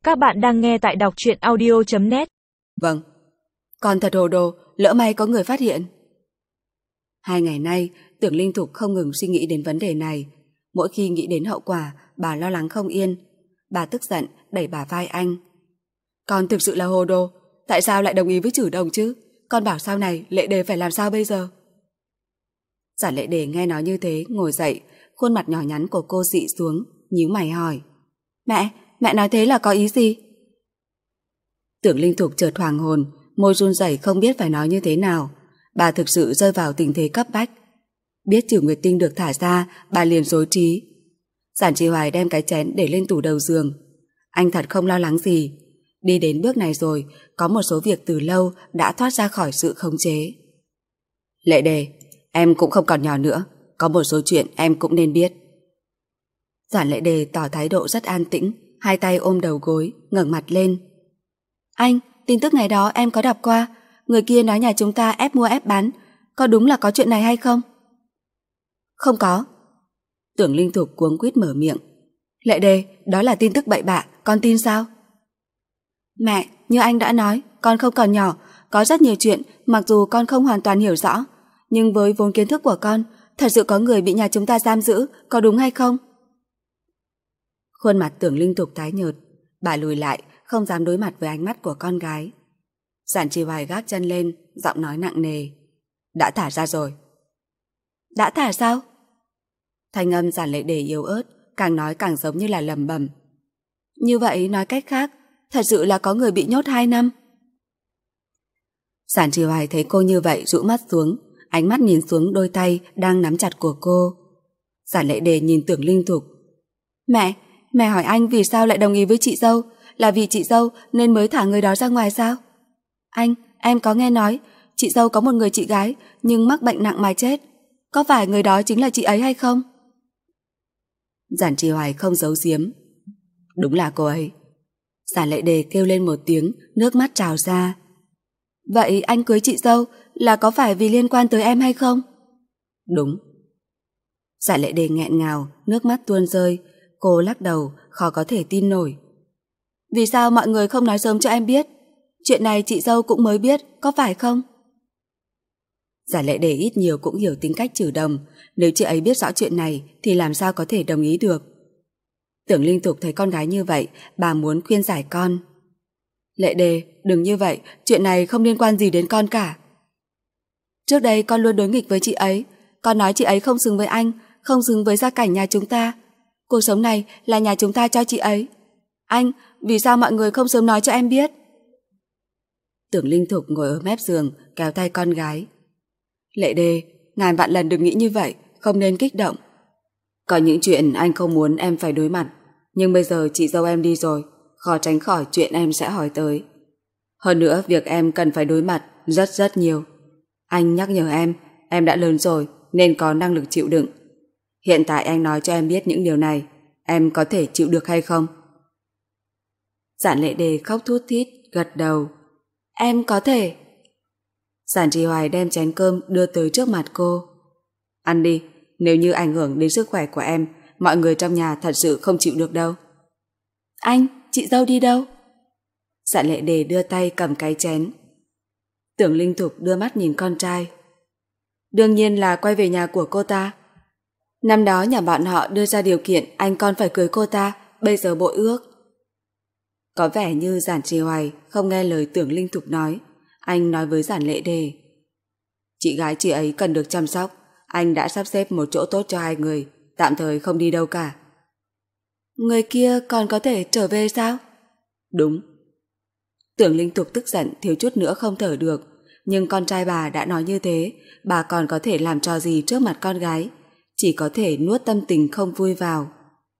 Các bạn đang nghe tại đọc truyện audio.net. Vâng, con thật hồ đồ, lỡ may có người phát hiện. 2 ngày nay, Tưởng Linh Thục không ngừng suy nghĩ đến vấn đề này. Mỗi khi nghĩ đến hậu quả, bà lo lắng không yên. Bà tức giận, đẩy bả vai anh. Con thực sự là hồ đồ, tại sao lại đồng ý với Trử Đồng chứ? Con bảo sau này Lệ Đề phải làm sao bây giờ? Giản Lệ Đề nghe nói như thế, ngồi dậy, khuôn mặt nhỏ nhắn của cô xị xuống, nhíu mày hỏi. Mẹ nói thế là có ý gì? Tưởng Linh Thục chợt hoàng hồn, môi run rẩy không biết phải nói như thế nào. Bà thực sự rơi vào tình thế cấp bách. Biết Trử Nguyệt Tinh được thả ra, bà liền rối trí. Giản Trì Hoài đem cái chén để lên tủ đầu giường. Anh thật không lo lắng gì. Đi đến bước này rồi, có một số việc từ lâu đã thoát ra khỏi sự khống chế. Lệ Đề, em cũng không còn nhỏ nữa, có một số chuyện em cũng nên biết. Giản Lệ Đề tỏ thái độ rất an tĩnh, hai tay ôm đầu gối, ngẩng mặt lên. Anh, tin tức ngày đó em có đọc qua, người kia nói nhà chúng ta ép mua ép bán, có đúng là có chuyện này hay không? Không có. Tưởng Linh Thục cuống quýt mở miệng. Lệ Đề, đó là tin tức bậy bạ, con tin sao? Mẹ, như anh đã nói, con không còn nhỏ, có rất nhiều chuyện mặc dù con không hoàn toàn hiểu rõ, nhưng với vốn kiến thức của con, thật sự có người bị nhà chúng ta giam giữ, có đúng hay không? Khuôn mặt Tưởng Linh Thục tái nhợt, bà lùi lại, không dám đối mặt với ánh mắt của con gái. Giản Trì Hoài gác chân lên, giọng nói nặng nề. Đã thả ra rồi. Đã thả sao? Thanh âm Giản Lệ Đề yếu ớt, càng nói càng giống như là lẩm bẩm. Như vậy nói cách khác, thật sự là có người bị nhốt 2 năm. Giản Trì Hoài thấy cô như vậy rũ mắt xuống, ánh mắt nhìn xuống đôi tay đang nắm chặt của cô. Giản Lệ Đề nhìn Tưởng Linh Thục. Mẹ hỏi anh vì sao lại đồng ý với chị dâu, là vì chị dâu nên mới thả người đó ra ngoài sao? Anh, em có nghe nói chị dâu có một người chị gái nhưng mắc bệnh nặng mà chết. Có phải người đó chính là chị ấy hay không? Giản Trì Hoài không giấu giếm. Đúng là cô ấy. Giản Lệ Đề kêu lên một tiếng, nước mắt trào ra. Vậy anh cưới chị dâu là có phải vì liên quan tới em hay không? Đúng. Giản Lệ Đề nghẹn ngào, nước mắt tuôn rơi. Cô lắc đầu, khó có thể tin nổi. Vì sao mọi người không nói sớm cho em biết? Chuyện này chị dâu cũng mới biết, có phải không? Giản Lệ Đề ít nhiều cũng hiểu tính cách Trử Đồng, nếu chị ấy biết rõ chuyện này thì làm sao có thể đồng ý được. Tưởng Linh Thục thấy con gái như vậy, bà muốn khuyên giải con. Lệ Đề, đừng như vậy, chuyện này không liên quan gì đến con cả. Trước đây con luôn đối nghịch với chị ấy, con nói chị ấy không xứng với anh, không xứng với gia cảnh nhà chúng ta. Cuộc sống này là nhà chúng ta cho chị ấy. Anh, vì sao mọi người không sớm nói cho em biết? Tưởng Linh Thục ngồi ở mép giường, kéo tay con gái. Lệ Đề, ngàn vạn lần đừng nghĩ như vậy, không nên kích động. Có những chuyện anh không muốn em phải đối mặt, nhưng bây giờ chị dâu em đi rồi, khó tránh khỏi chuyện em sẽ hỏi tới. Hơn nữa, việc em cần phải đối mặt rất nhiều. Anh nhắc nhở em đã lớn rồi nên có năng lực chịu đựng. Hiện tại anh nói cho em biết những điều này, em có thể chịu được hay không? Giản Lệ Đề khóc thút thít, gật đầu. Em có thể. Giản Trì Hoài đem chén cơm đưa tới trước mặt cô. Ăn đi, nếu như ảnh hưởng đến sức khỏe của em, mọi người trong nhà thật sự không chịu được đâu. Anh, chị dâu đi đâu? Giản Lệ Đề đưa tay cầm cái chén. Tưởng Linh Thục đưa mắt nhìn con trai. Đương nhiên là quay về nhà của cô ta. Năm đó nhà bọn họ đưa ra điều kiện anh con phải cưới cô ta, bây giờ bội ước. Có vẻ như Giản Trì Hoài không nghe lời Tưởng Linh Thục nói. Anh nói với Giản Lệ Đề. Chị gái chị ấy cần được chăm sóc, anh đã sắp xếp một chỗ tốt cho 2 người, tạm thời không đi đâu cả. Người kia còn có thể trở về sao? Đúng. Tưởng Linh Thục tức giận thiếu chút nữa không thở được, nhưng con trai bà đã nói như thế, bà còn có thể làm trò gì trước mặt con gái, chỉ có thể nuốt tâm tình không vui vào.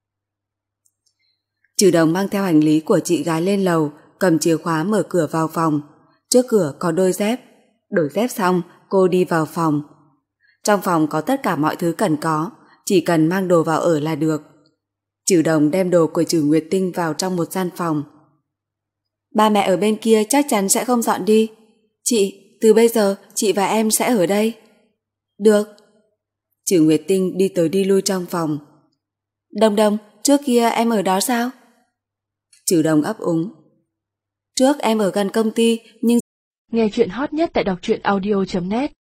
Trử Đồng mang theo hành lý của chị gái lên lầu, cầm chìa khóa mở cửa vào phòng. Trước cửa có đôi dép. Đổi dép xong, cô đi vào phòng. Trong phòng có tất cả mọi thứ cần có, chỉ cần mang đồ vào ở là được. Trử Đồng đem đồ của Trử Nguyệt Tinh vào trong một gian phòng. Ba mẹ ở bên kia chắc chắn sẽ không dọn đi. Chị, từ bây giờ chị và em sẽ ở đây. Được. Trử Nguyệt Tinh đi tới đi lui trong phòng. Đồng Đồng, trước kia em ở đó sao? Trừ Đồng ấp úng. Trước em ở gần công ty, nhưng... Nghe chuyện hot nhất tại đọc truyện audio.net